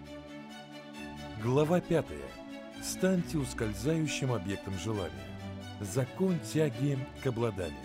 Глава 5. Станьте ускользающим объектом желания. Закон тяги к обладанию.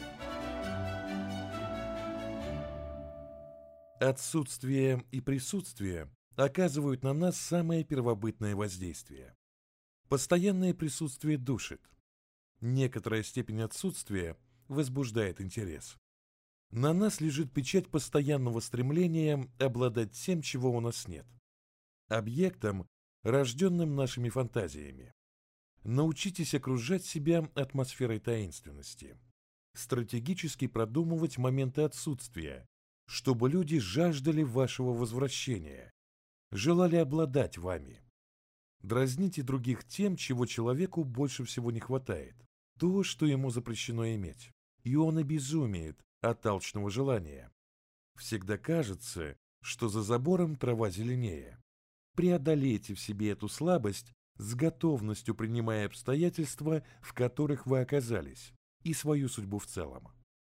Отсутствие и присутствие оказывают на нас самое первобытное воздействие. Постоянное присутствие душит. Некоторая степень отсутствия возбуждает интерес. На нас лежит печать постоянного стремления обладать тем, чего у нас нет. Объектом, рожденным нашими фантазиями. Научитесь окружать себя атмосферой таинственности. Стратегически продумывать моменты отсутствия, чтобы люди жаждали вашего возвращения, желали обладать вами. Дразните других тем, чего человеку больше всего не хватает, то, что ему запрещено иметь, и он обезумеет от алчного желания. Всегда кажется, что за забором трава зеленее. Преодолейте в себе эту слабость, с готовностью принимая обстоятельства, в которых вы оказались, и свою судьбу в целом.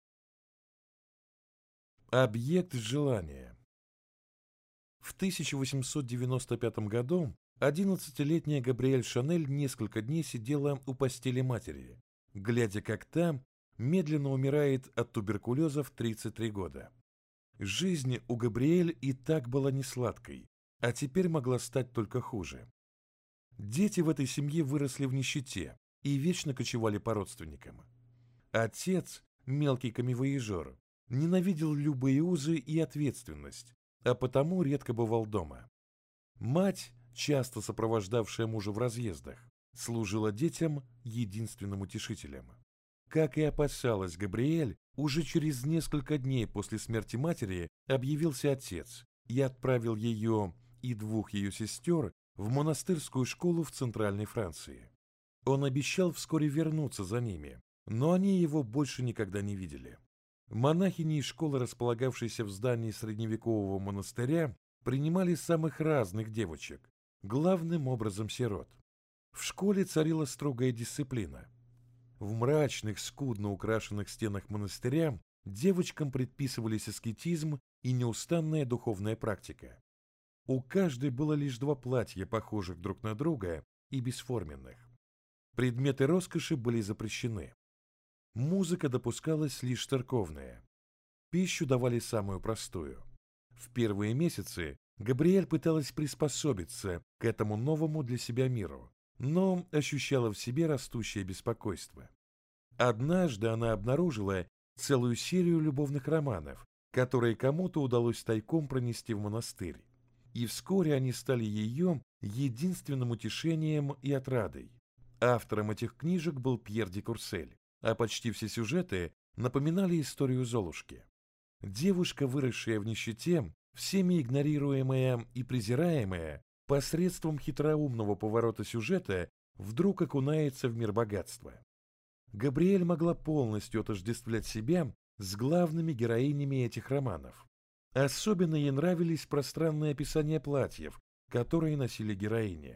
Объект желания. В 1895 году 11-летняя Габриэль Шанель несколько дней сидела у постели матери, глядя, как та медленно умирает от туберкулеза в 33 года. Жизнь у Габриэль и так была несладкой, а теперь могла стать только хуже. Дети в этой семье выросли в нищете и вечно кочевали по родственникам. Отец, мелкий камевояжер, ненавидел любые узы и ответственность, а потому редко бывал дома. Мать, часто сопровождавшая мужа в разъездах, служила детям единственным утешителем. Как и опасалась Габриэль, уже через несколько дней после смерти матери объявился отец и отправил ее и двух ее сестер в монастырскую школу в Центральной Франции. Он обещал вскоре вернуться за ними, но они его больше никогда не видели. Монахини из школы, располагавшейся в здании средневекового монастыря, принимали самых разных девочек, главным образом сирот. В школе царила строгая дисциплина. В мрачных, скудно украшенных стенах монастыря девочкам предписывались аскетизм и неустанная духовная практика. У каждой было лишь 2 платья, похожих друг на друга и бесформенных. Предметы роскоши были запрещены. Музыка допускалась лишь церковная. Пищу давали самую простую. В первые месяцы Габриэль пыталась приспособиться к этому новому для себя миру, но ощущала в себе растущее беспокойство. Однажды она обнаружила целую серию любовных романов, которые кому-то удалось тайком пронести в монастырь. И вскоре они стали ее единственным утешением и отрадой. Автором этих книжек был Пьер де Курсель, а почти все сюжеты напоминали историю Золушки. Девушка, выросшая в нищете, всеми игнорируемая и презираемая, посредством хитроумного поворота сюжета вдруг окунается в мир богатства. Габриэль могла полностью отождествлять себя с главными героинями этих романов. Особенно ей нравились пространные описания платьев, которые носили героини.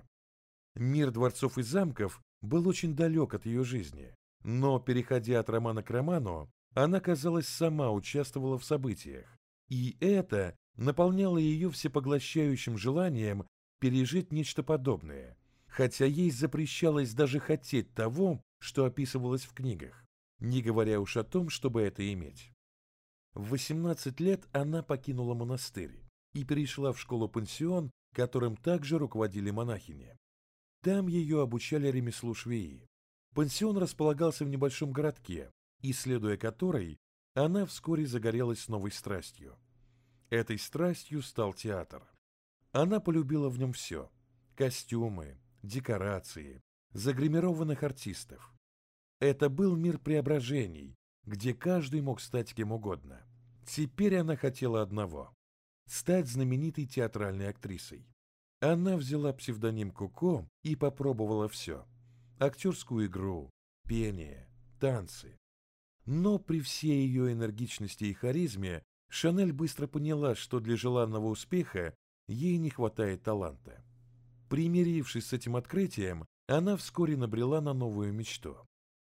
Мир дворцов и замков был очень далек от ее жизни, но, переходя от романа к роману, она, казалось, сама участвовала в событиях, и это наполняло ее всепоглощающим желанием пережить нечто подобное, хотя ей запрещалось даже хотеть того, что описывалось в книгах, не говоря уж о том, чтобы это иметь. В 18 лет она покинула монастырь и перешла в школу-пансион, которым также руководили монахини. Там ее обучали ремеслу швеи. Пансион располагался в небольшом городке, исследуя который, она вскоре загорелась новой страстью. Этой страстью стал театр. Она полюбила в нем все – костюмы, декорации, загримированных артистов. Это был мир преображений, где каждый мог стать кем угодно. Теперь она хотела одного – стать знаменитой театральной актрисой. Она взяла псевдоним Коко и попробовала все – актерскую игру, пение, танцы. Но при всей ее энергичности и харизме Шанель быстро поняла, что для желанного успеха ей не хватает таланта. Примирившись с этим открытием, она вскоре набрела на новую мечту.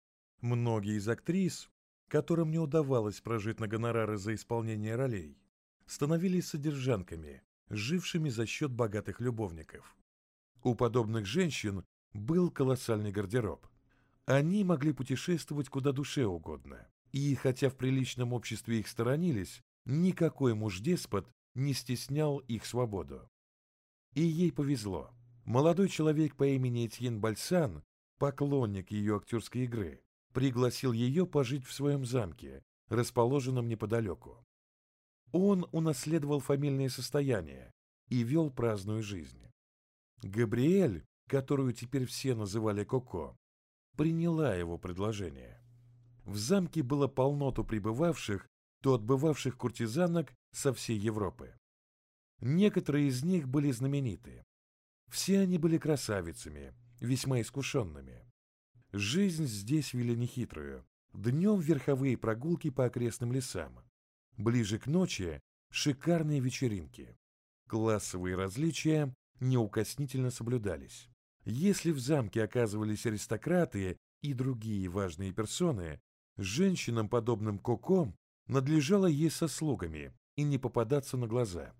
Многие из актрис, которым не удавалось прожить на гонорары за исполнение ролей, становились содержанками жившими за счет богатых любовников. У подобных женщин был колоссальный гардероб. Они могли путешествовать куда душе угодно, и хотя в приличном обществе их сторонились, никакой муж-деспот не стеснял их свободу. И ей повезло. Молодой человек по имени Этьен Бальсан, поклонник ее актерской игры, пригласил ее пожить в своем замке, расположенном неподалеку. Он унаследовал фамильное состояние и вел праздную жизнь. Габриэль, которую теперь все называли Коко, приняла его предложение. В замке было полно то прибывавших, то отбывавших куртизанок со всей Европы. Некоторые из них были знамениты. Все они были красавицами, весьма искушенными. Жизнь здесь вели нехитрую. Днем верховые прогулки по окрестным лесам. Ближе к ночи шикарные вечеринки. Классовые различия неукоснительно соблюдались. Если в замке оказывались аристократы и другие важные персоны, женщинам, подобным Коко, надлежало есть со слугами и не попадаться на глаза.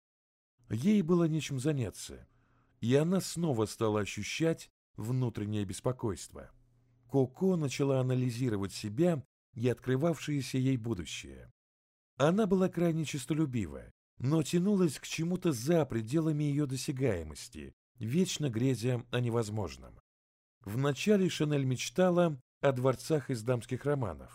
Ей было нечем заняться, и она снова стала ощущать внутреннее беспокойство. Коко начала анализировать себя и открывавшееся ей будущее. Она была крайне честолюбива, но тянулась к чему-то за пределами ее досягаемости, вечно грезя о невозможном. Вначале Шанель мечтала о дворцах из дамских романов,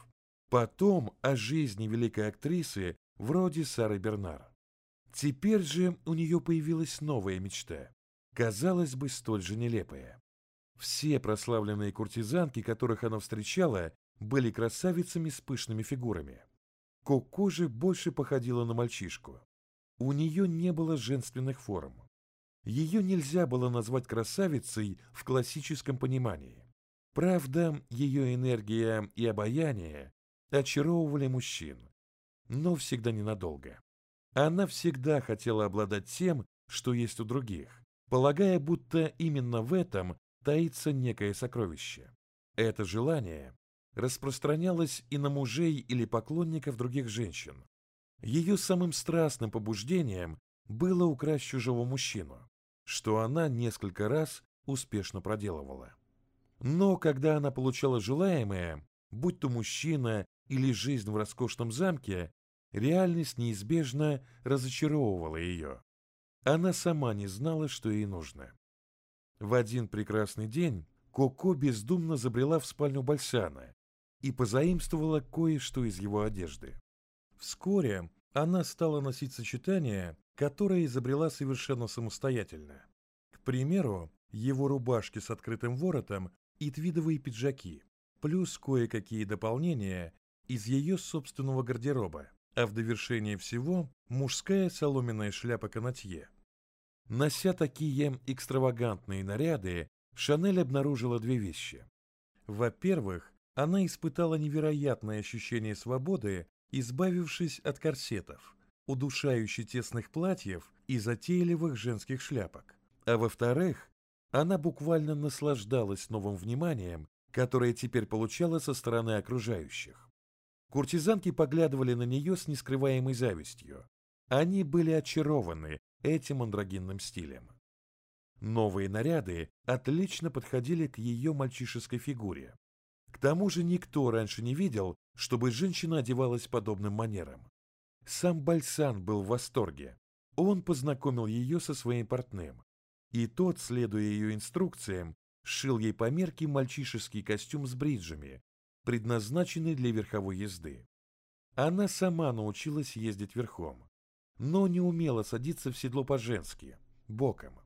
потом о жизни великой актрисы вроде Сары Бернар. Теперь же у нее появилась новая мечта, казалось бы, столь же нелепая. Все прославленные куртизанки, которых она встречала, были красавицами с пышными фигурами. Коко же больше походила на мальчишку. У нее не было женственных форм. Ее нельзя было назвать красавицей в классическом понимании. Правда, ее энергия и обаяние очаровывали мужчин, но всегда ненадолго. Она всегда хотела обладать тем, что есть у других, полагая, будто именно в этом таится некое сокровище. Это желание распространялось и на мужей или поклонников других женщин. Ее самым страстным побуждением было украсть чужого мужчину, что она несколько раз успешно проделывала. Но когда она получала желаемое, будь то мужчина или жизнь в роскошном замке, реальность неизбежно разочаровывала ее. Она сама не знала, что ей нужно. В один прекрасный день Коко бездумно забрела в спальню Бальсана и позаимствовала кое-что из его одежды. Вскоре она стала носить сочетание, которое изобрела совершенно самостоятельно. К примеру, его рубашки с открытым воротом и твидовые пиджаки, плюс кое-какие дополнения из ее собственного гардероба, а в довершение всего мужская соломенная шляпа канатье. Нося такие экстравагантные наряды, Шанель обнаружила две вещи. Во-первых, она испытала невероятное ощущение свободы, избавившись от корсетов, удушающе тесных платьев и затейливых женских шляпок. А во-вторых, она буквально наслаждалась новым вниманием, которое теперь получала со стороны окружающих. Куртизанки поглядывали на нее с нескрываемой завистью. Они были очарованы этим андрогинным стилем. Новые наряды отлично подходили к ее мальчишеской фигуре. К тому же никто раньше не видел, чтобы женщина одевалась подобным манером. Сам Бальсан был в восторге. Он познакомил ее со своим портным, и тот, следуя ее инструкциям, сшил ей по мерке мальчишеский костюм с бриджами, предназначенный для верховой езды. Она сама научилась ездить верхом, но не умела садиться в седло по-женски, боком.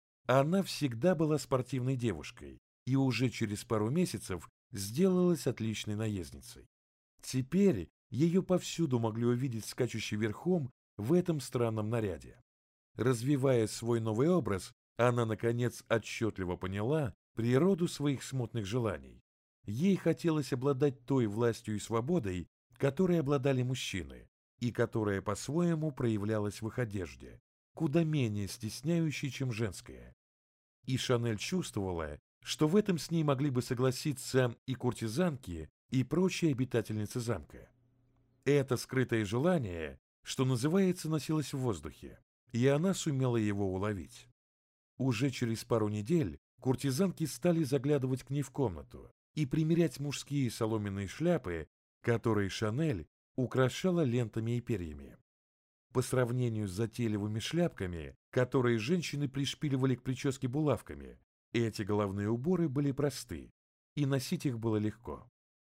Она всегда была спортивной девушкой и уже через пару месяцев сделалась отличной наездницей. Теперь ее повсюду могли увидеть скачущей верхом в этом странном наряде. Развивая свой новый образ, она, наконец, отчетливо поняла природу своих смутных желаний. Ей хотелось обладать той властью и свободой, которой обладали мужчины, и которая по-своему проявлялась в их одежде, куда менее стесняющей, чем женская. И Шанель чувствовала, что в этом с ней могли бы согласиться и куртизанки, и прочие обитательницы замка. Это скрытое желание, что называется, носилось в воздухе, и она сумела его уловить. Уже через пару недель куртизанки стали заглядывать к ней в комнату и примерять мужские соломенные шляпы, которые Шанель украшала лентами и перьями. По сравнению с затейливыми шляпками, которые женщины пришпиливали к прическе булавками, эти головные уборы были просты, и носить их было легко.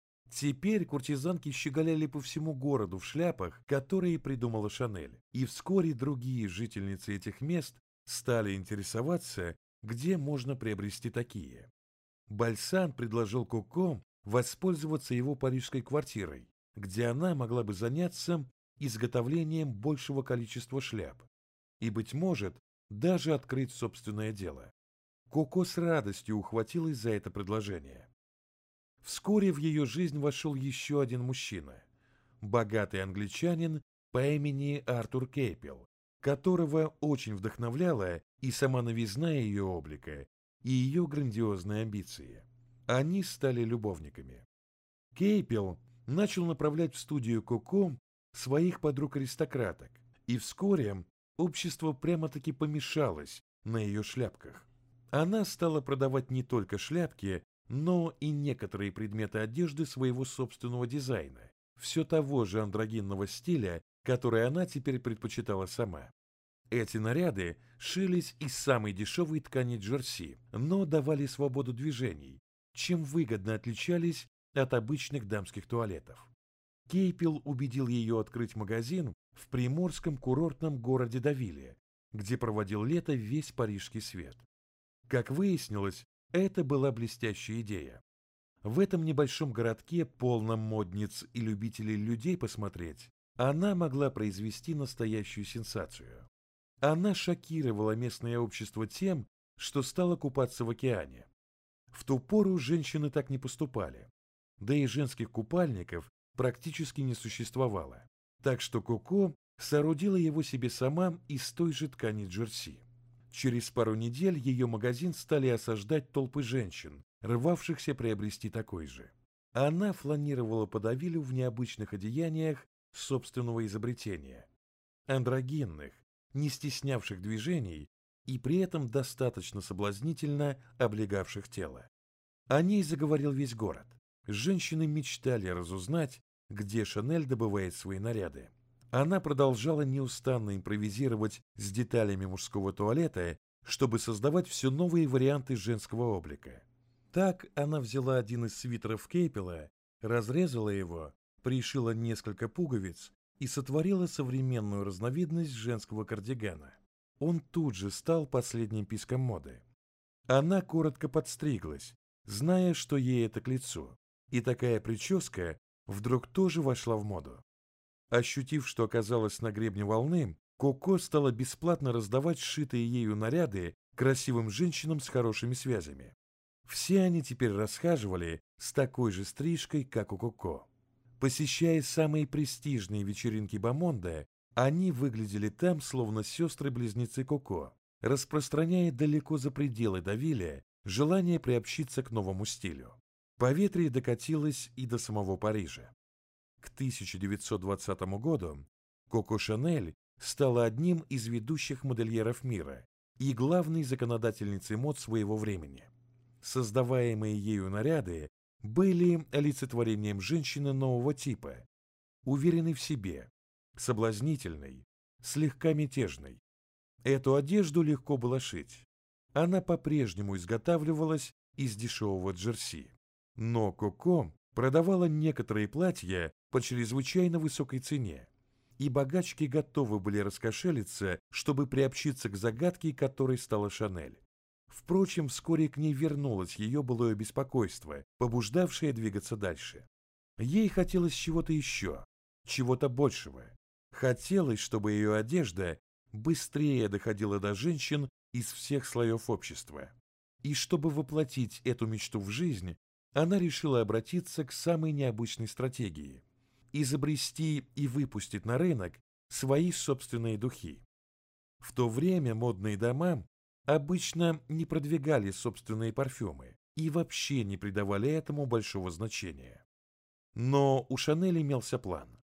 Теперь куртизанки щеголяли по всему городу в шляпах, которые придумала Шанель, и вскоре другие жительницы этих мест стали интересоваться, где можно приобрести такие. Бальсан предложил Коко воспользоваться его парижской квартирой, где она могла бы заняться изготовлением большего количества шляп и, быть может, даже открыть собственное дело. Коко с радостью ухватилась за это предложение. Вскоре в ее жизнь вошел еще один мужчина, богатый англичанин по имени Артур Кейпел, которого очень вдохновляла и сама новизна ее облика, и ее грандиозные амбиции. Они стали любовниками. Кейпел начал направлять в студию Коко своих подруг-аристократок, и вскоре общество прямо-таки помешалось на ее шляпках. Она стала продавать не только шляпки, но и некоторые предметы одежды своего собственного дизайна, все того же андрогинного стиля, который она теперь предпочитала сама. Эти наряды шились из самой дешевой ткани джерси, но давали свободу движений, чем выгодно отличались от обычных дамских туалетов. Кейпел убедил ее открыть магазин в приморском курортном городе Давиле, где проводил лето весь парижский свет. Как выяснилось, это была блестящая идея. В этом небольшом городке, полном модниц и любителей людей посмотреть, она могла произвести настоящую сенсацию. Она шокировала местное общество тем, что стала купаться в океане. В ту пору женщины так не поступали, да и женских купальников практически не существовало, так что Коко соорудила его себе сама из той же ткани джерси. Через пару недель ее магазин стали осаждать толпы женщин, рвавшихся приобрести такой же. Она фланировала по Давилю в необычных одеяниях собственного изобретения, андрогинных, не стеснявших движений и при этом достаточно соблазнительно облегавших тело. О ней заговорил весь город. Женщины мечтали разузнать, где Шанель добывает свои наряды. Она продолжала неустанно импровизировать с деталями мужского туалета, чтобы создавать все новые варианты женского облика. Так она взяла один из свитеров Кейпела, разрезала его, пришила несколько пуговиц и сотворила современную разновидность женского кардигана. Он тут же стал последним писком моды. Она коротко подстриглась, зная, что ей это к лицу, и такая прическа вдруг тоже вошла в моду. Ощутив, что оказалась на гребне волны, Коко стала бесплатно раздавать сшитые ею наряды красивым женщинам с хорошими связями. Все они теперь расхаживали с такой же стрижкой, как у Коко. Посещая самые престижные вечеринки Бамонда, они выглядели там, словно сестры-близнецы Коко, распространяя далеко за пределы Давиля желание приобщиться к новому стилю. Поветрие докатилось и до самого Парижа. К 1920 году Коко Шанель стала одним из ведущих модельеров мира и главной законодательницей мод своего времени. Создаваемые ею наряды были олицетворением женщины нового типа, уверенной в себе, соблазнительной, слегка мятежной. Эту одежду легко было шить. Она по-прежнему изготавливалась из дешевого джерси. Но Коко продавала некоторые платья по чрезвычайно высокой цене, и богачки готовы были раскошелиться, чтобы приобщиться к загадке, которой стала Шанель. Впрочем, вскоре к ней вернулось ее былое беспокойство, побуждавшее двигаться дальше. Ей хотелось чего-то еще, чего-то большего. Хотелось, чтобы ее одежда быстрее доходила до женщин из всех слоев общества. И чтобы воплотить эту мечту в жизнь, она решила обратиться к самой необычной стратегии – изобрести и выпустить на рынок свои собственные духи. В то время модные дома обычно не продвигали собственные парфюмы и вообще не придавали этому большого значения. Но у Шанель имелся план.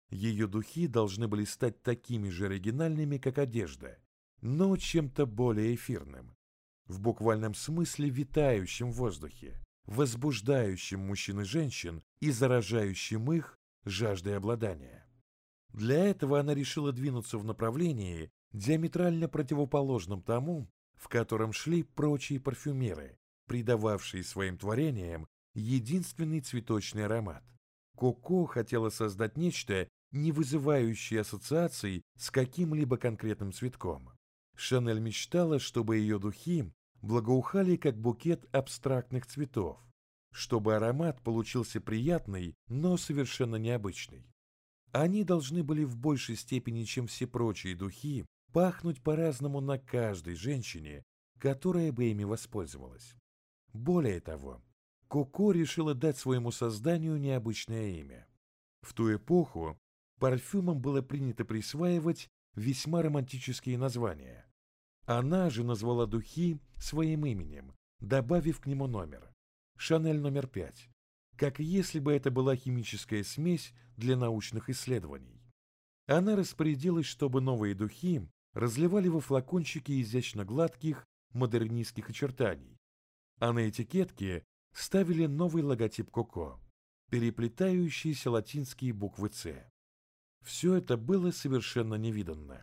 Ее духи должны были стать такими же оригинальными, как одежда, но чем-то более эфирным, в буквальном смысле витающим в воздухе, возбуждающим мужчин и женщин и заражающим их жаждой обладания. Для этого она решила двинуться в направлении, диаметрально противоположном тому, в котором шли прочие парфюмеры, придававшие своим творениям единственный цветочный аромат. Коко хотела создать нечто, не вызывающее ассоциаций с каким-либо конкретным цветком. Шанель мечтала, чтобы ее духи благоухали как букет абстрактных цветов, чтобы аромат получился приятный, но совершенно необычный. Они должны были в большей степени, чем все прочие духи, пахнуть по-разному на каждой женщине, которая бы ими воспользовалась. Более того, Коко решила дать своему созданию необычное имя. В ту эпоху парфюмам было принято присваивать весьма романтические названия. Она же назвала духи своим именем, добавив к нему номер – «Шанель номер 5», как если бы это была химическая смесь для научных исследований. Она распорядилась, чтобы новые духи разливали во флакончики изящно гладких модернистских очертаний, а на этикетке ставили новый логотип Коко, переплетающиеся латинские буквы «С». Все это было совершенно невиданно.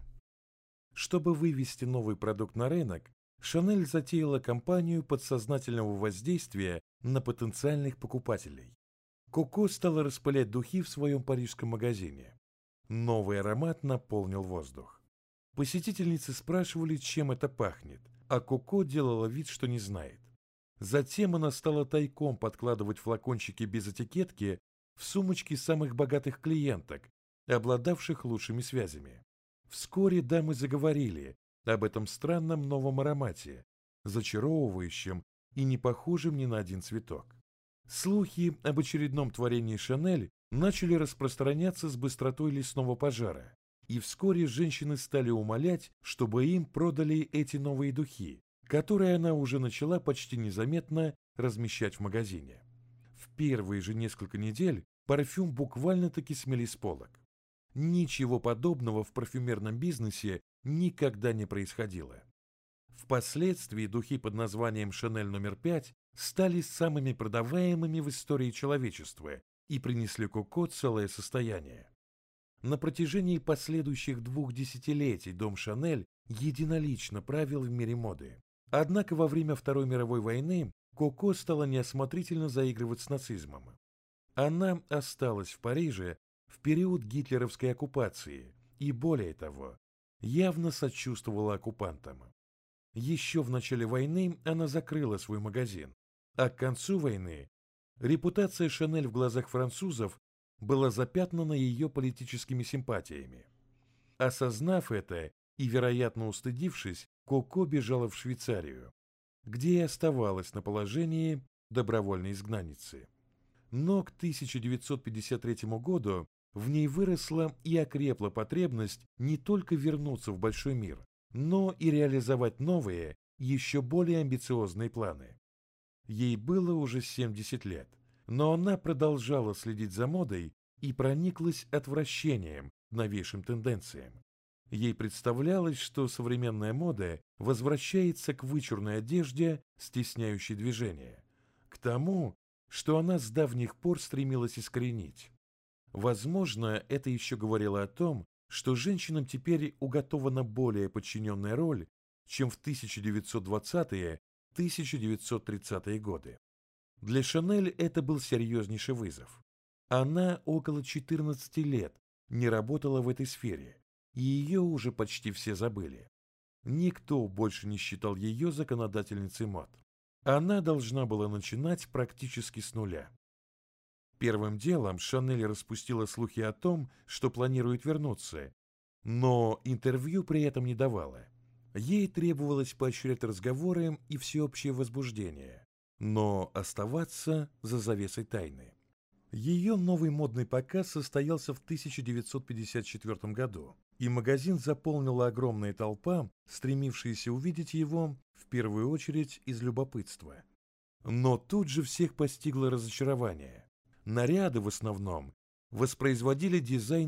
Чтобы вывести новый продукт на рынок, Шанель затеяла кампанию подсознательного воздействия на потенциальных покупателей. Коко стала распылять духи в своем парижском магазине. Новый аромат наполнил воздух. Посетительницы спрашивали, чем это пахнет, а Коко делала вид, что не знает. Затем она стала тайком подкладывать флакончики без этикетки в сумочки самых богатых клиенток, обладавших лучшими связями. Вскоре дамы заговорили об этом странном новом аромате, зачаровывающем и не похожем ни на один цветок. Слухи об очередном творении Шанель начали распространяться с быстротой лесного пожара, и вскоре женщины стали умолять, чтобы им продали эти новые духи, которые она уже начала почти незаметно размещать в магазине. В первые же несколько недель парфюм буквально-таки смели с полок. Ничего подобного в парфюмерном бизнесе никогда не происходило. Впоследствии духи под названием «Шанель номер 5» стали самыми продаваемыми в истории человечества и принесли Коко целое состояние. На протяжении последующих 2 десятилетий дом Шанель единолично правил в мире моды. Однако во время Второй мировой войны Коко стала неосмотрительно заигрывать с нацизмом. Она осталась в Париже в период гитлеровской оккупации и, более того, явно сочувствовала оккупантам. Еще в начале войны она закрыла свой магазин, а к концу войны репутация Шанель в глазах французов была запятнана ее политическими симпатиями. Осознав это и, вероятно, устыдившись, Коко бежала в Швейцарию, где и оставалась на положении добровольной изгнанницы. Но к 1953 году в ней выросла и окрепла потребность не только вернуться в большой мир, но и реализовать новые, еще более амбициозные планы. Ей было уже 70 лет, но она продолжала следить за модой и прониклась отвращением к новейшим тенденциям. Ей представлялось, что современная мода возвращается к вычурной одежде, стесняющей движения, к тому, что она с давних пор стремилась искоренить. Возможно, это еще говорило о том, что женщинам теперь уготована более подчиненная роль, чем в 1920-1930-е годы. Для Шанель это был серьезнейший вызов. Она около 14 лет не работала в этой сфере, и ее уже почти все забыли. Никто больше не считал ее законодательницей мод. Она должна была начинать практически с нуля. Первым делом Шанель распустила слухи о том, что планирует вернуться, но интервью при этом не давала. Ей требовалось поощрять разговоры и всеобщее возбуждение, но оставаться за завесой тайны. Ее новый модный показ состоялся в 1954 году, и магазин заполнила огромная толпа, стремившаяся увидеть его в первую очередь из любопытства. Но тут же всех постигло разочарование. Наряды в основном воспроизводили дизайн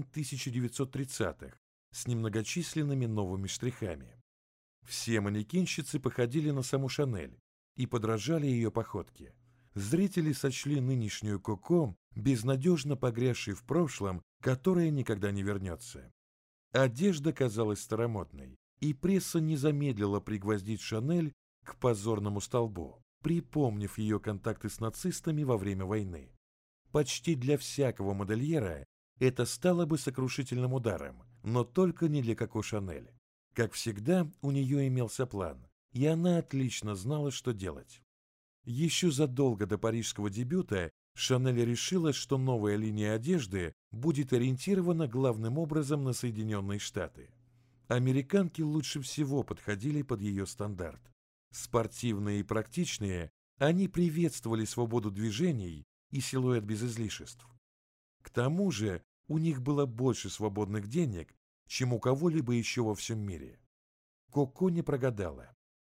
1930-х с немногочисленными новыми штрихами. Все манекенщицы походили на саму Шанель и подражали ее походке. Зрители сочли нынешнюю Коко безнадежно погрязшей в прошлом, которое никогда не вернется. Одежда казалась старомодной, и пресса не замедлила пригвоздить Шанель к позорному столбу, припомнив ее контакты с нацистами во время войны. Почти для всякого модельера это стало бы сокрушительным ударом, но только не для Коко Шанель. Как всегда, у нее имелся план, и она отлично знала, что делать. Еще задолго до парижского дебюта Шанель решила, что новая линия одежды будет ориентирована главным образом на Соединенные Штаты. Американки лучше всего подходили под ее стандарт. Спортивные и практичные, они приветствовали свободу движений и силуэт без излишеств. К тому же у них было больше свободных денег, чем у кого-либо еще во всем мире. Коко не прогадала.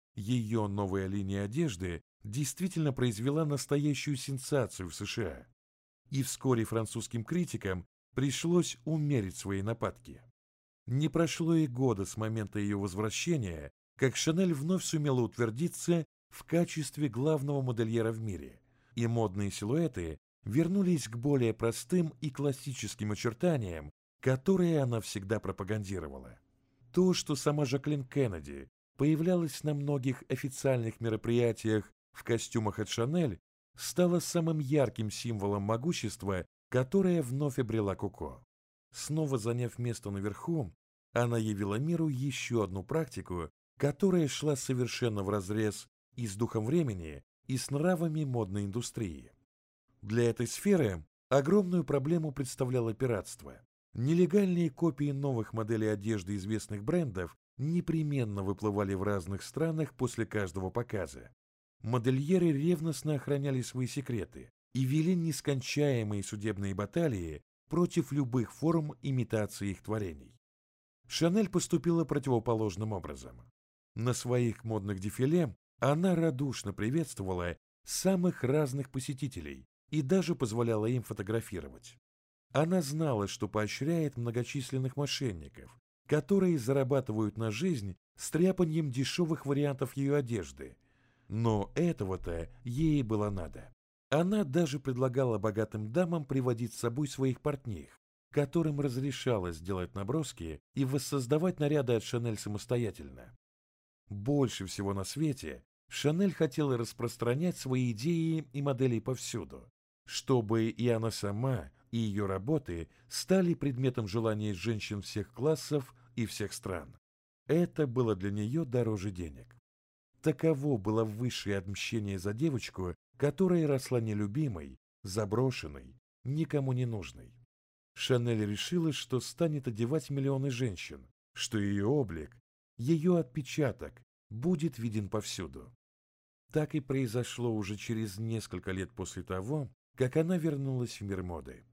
Ее новая линия одежды действительно произвела настоящую сенсацию в США, и вскоре французским критикам пришлось умерить свои нападки. Не прошло и года с момента ее возвращения, как Шанель вновь сумела утвердиться в качестве главного модельера в мире, и модные силуэты вернулись к более простым и классическим очертаниям, которые она всегда пропагандировала. То, что сама Жаклин Кеннеди появлялась на многих официальных мероприятиях в костюмах от Шанель, стало самым ярким символом могущества, которое вновь обрела Коко. Снова заняв место наверху, она явила миру еще одну практику, которая шла совершенно вразрез и с духом времени, и с нравами модной индустрии. Для этой сферы огромную проблему представляло пиратство. Нелегальные копии новых моделей одежды известных брендов непременно выплывали в разных странах после каждого показа. Модельеры ревностно охраняли свои секреты и вели нескончаемые судебные баталии против любых форм имитации их творений. Шанель поступила противоположным образом. На своих модных дефиле она радушно приветствовала самых разных посетителей и даже позволяла им фотографировать. Она знала, что поощряет многочисленных мошенников, которые зарабатывают на жизнь стряпанием дешевых вариантов ее одежды. Но этого-то ей было надо. Она даже предлагала богатым дамам приводить с собой своих портних, которым разрешалось делать наброски и воссоздавать наряды от Шанель самостоятельно. Больше всего на свете Шанель хотела распространять свои идеи и модели повсюду, чтобы и она сама, и ее работы стали предметом желания женщин всех классов и всех стран. Это было для нее дороже денег. Таково было высшее отмщение за девочку, которая росла нелюбимой, заброшенной, никому не нужной. Шанель решила, что станет одевать миллионы женщин, что ее облик, ее отпечаток будет виден повсюду. Так и произошло уже через несколько лет после того, как она вернулась в мир моды.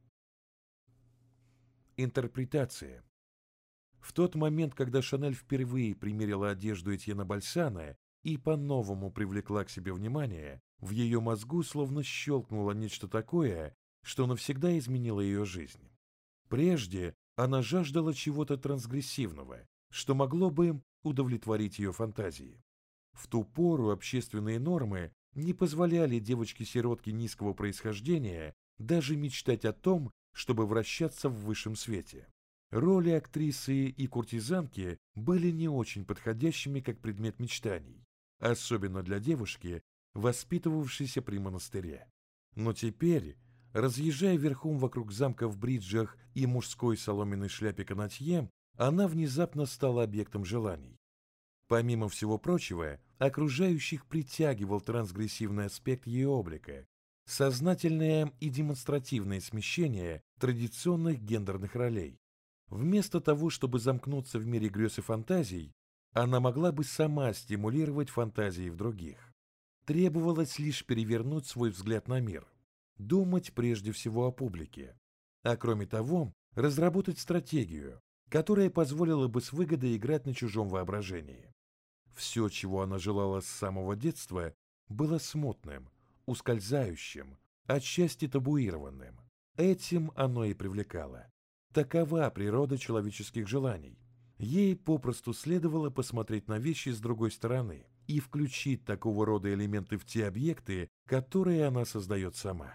Интерпретация. В тот момент, когда Шанель впервые примерила одежду Этьена Бальсана и по-новому привлекла к себе внимание, в ее мозгу словно щелкнуло нечто такое, что навсегда изменило ее жизнь. Прежде она жаждала чего-то трансгрессивного, что могло бы удовлетворить ее фантазии. В ту пору общественные нормы не позволяли девочке-сиротке низкого происхождения даже мечтать о том, чтобы вращаться в высшем свете. Роли актрисы и куртизанки были не очень подходящими как предмет мечтаний, особенно для девушки, воспитывавшейся при монастыре. Но теперь, разъезжая верхом вокруг замка в бриджах и мужской соломенной шляпе канатье, она внезапно стала объектом желаний. Помимо всего прочего, окружающих притягивал трансгрессивный аспект ее облика, сознательное и демонстративное смещение традиционных гендерных ролей. Вместо того, чтобы замкнуться в мире грез и фантазий, она могла бы сама стимулировать фантазии в других. Требовалось лишь перевернуть свой взгляд на мир, думать прежде всего о публике, а кроме того, разработать стратегию, которая позволила бы с выгодой играть на чужом воображении. Все, чего она желала с самого детства, было смутным, ускользающим, отчасти табуированным. Этим оно и привлекало. Такова природа человеческих желаний. Ей попросту следовало посмотреть на вещи с другой стороны и включить такого рода элементы в те объекты, которые она создает сама.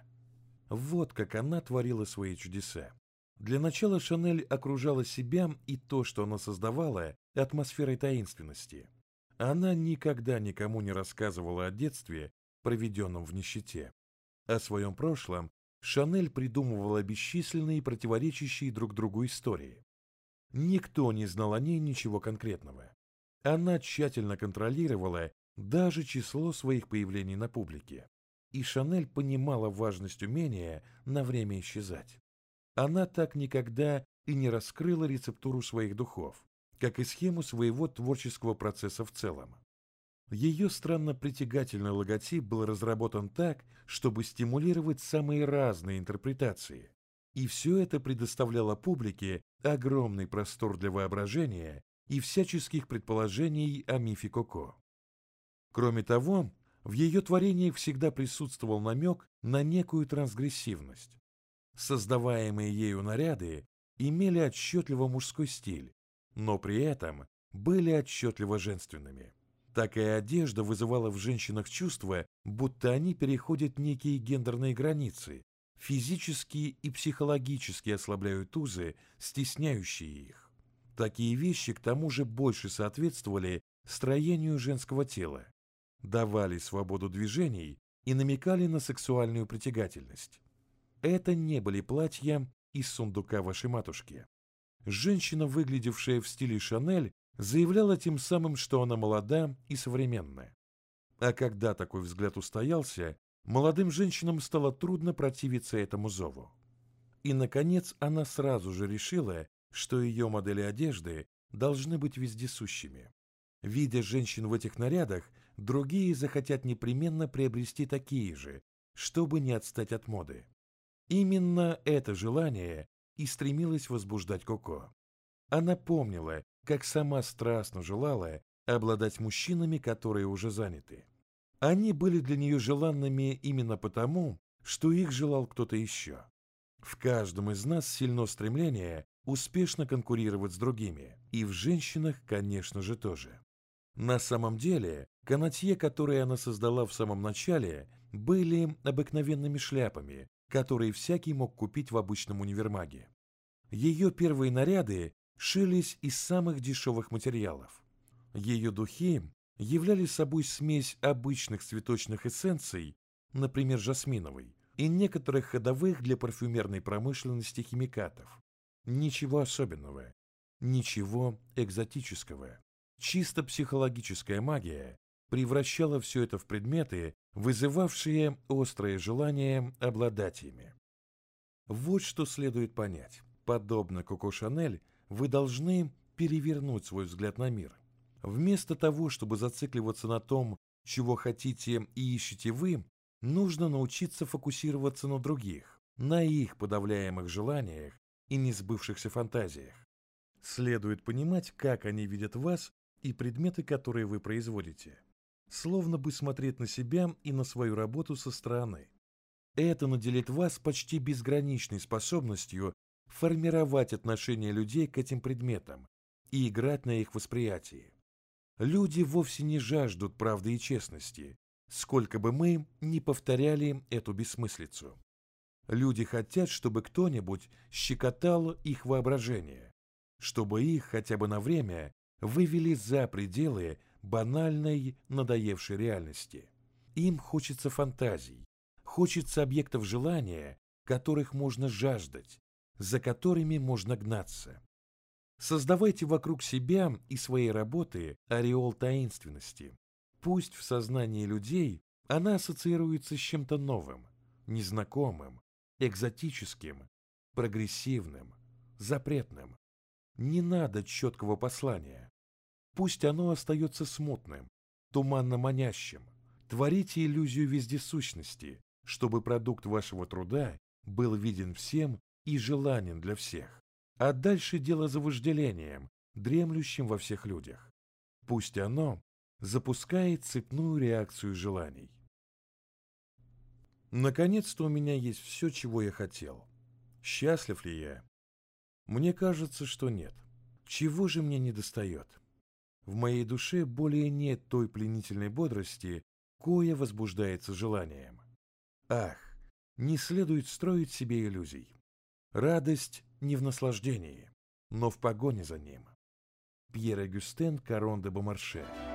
Вот как она творила свои чудеса. Для начала Шанель окружала себя и то, что она создавала, атмосферой таинственности. Она никогда никому не рассказывала о детстве, проведенном в нищете. О своем прошлом Шанель придумывала бесчисленные противоречащие друг другу истории. Никто не знал о ней ничего конкретного. Она тщательно контролировала даже число своих появлений на публике. И Шанель понимала важность умения на время исчезать. Она так никогда и не раскрыла рецептуру своих духов, как и схему своего творческого процесса в целом. Ее странно притягательный логотип был разработан так, чтобы стимулировать самые разные интерпретации. И все это предоставляло публике огромный простор для воображения и всяческих предположений о мифе Коко. Кроме того, в ее творениях всегда присутствовал намек на некую трансгрессивность. Создаваемые ею наряды имели отчетливо мужской стиль, но при этом были отчетливо женственными. Такая одежда вызывала в женщинах чувство, будто они переходят некие гендерные границы, физически и психологически ослабляют узы, стесняющие их. Такие вещи к тому же больше соответствовали строению женского тела, давали свободу движений и намекали на сексуальную притягательность. Это не были платья из сундука вашей матушки. Женщина, выглядевшая в стиле Шанель, заявляла тем самым, что она молода и современная. А когда такой взгляд устоялся, молодым женщинам стало трудно противиться этому зову. И, наконец, она сразу же решила, что ее модели одежды должны быть вездесущими. Видя женщин в этих нарядах, другие захотят непременно приобрести такие же, чтобы не отстать от моды. Именно это желание и стремилось возбуждать Коко. Она помнила, как сама страстно желала обладать мужчинами, которые уже заняты. Они были для нее желанными именно потому, что их желал кто-то еще. В каждом из нас сильно стремление успешно конкурировать с другими, и в женщинах, конечно же, тоже. На самом деле, канатье, которые она создала в самом начале, были обыкновенными шляпами, которые всякий мог купить в обычном универмаге. Ее первые наряды шились из самых дешевых материалов. Ее духи являли собой смесь обычных цветочных эссенций, например, жасминовой, и некоторых ходовых для парфюмерной промышленности химикатов. Ничего особенного, ничего экзотического. Чисто психологическая магия превращала все это в предметы, вызывавшие острое желание обладать ими. Вот что следует понять. Подобно Коко Шанель, вы должны перевернуть свой взгляд на мир. Вместо того, чтобы зацикливаться на том, чего хотите и ищете вы, нужно научиться фокусироваться на других, на их подавляемых желаниях и несбывшихся фантазиях. Следует понимать, как они видят вас и предметы, которые вы производите. Словно бы смотреть на себя и на свою работу со стороны. Это наделит вас почти безграничной способностью формировать отношение людей к этим предметам и играть на их восприятии. Люди вовсе не жаждут правды и честности, сколько бы мы ни повторяли эту бессмыслицу. Люди хотят, чтобы кто-нибудь щекотал их воображение, чтобы их хотя бы на время вывели за пределы банальной, надоевшей реальности. Им хочется фантазий, хочется объектов желания, которых можно жаждать, за которыми можно гнаться. Создавайте вокруг себя и своей работы ореол таинственности. Пусть в сознании людей она ассоциируется с чем-то новым, незнакомым, экзотическим, прогрессивным, запретным. Не надо четкого послания. Пусть оно остается смутным, туманно-манящим. Творите иллюзию вездесущности, чтобы продукт вашего труда был виден всем и желанен для всех. А дальше дело за вожделением, дремлющим во всех людях. Пусть оно запускает цепную реакцию желаний. Наконец-то у меня есть все, чего я хотел. Счастлив ли я? Мне кажется, что нет. Чего же мне недостает? В моей душе более нет той пленительной бодрости, кое возбуждается желанием. Ах, не следует строить себе иллюзий. Радость не в наслаждении, но в погоне за ним. Пьер Огюстен Карон де Бомарше.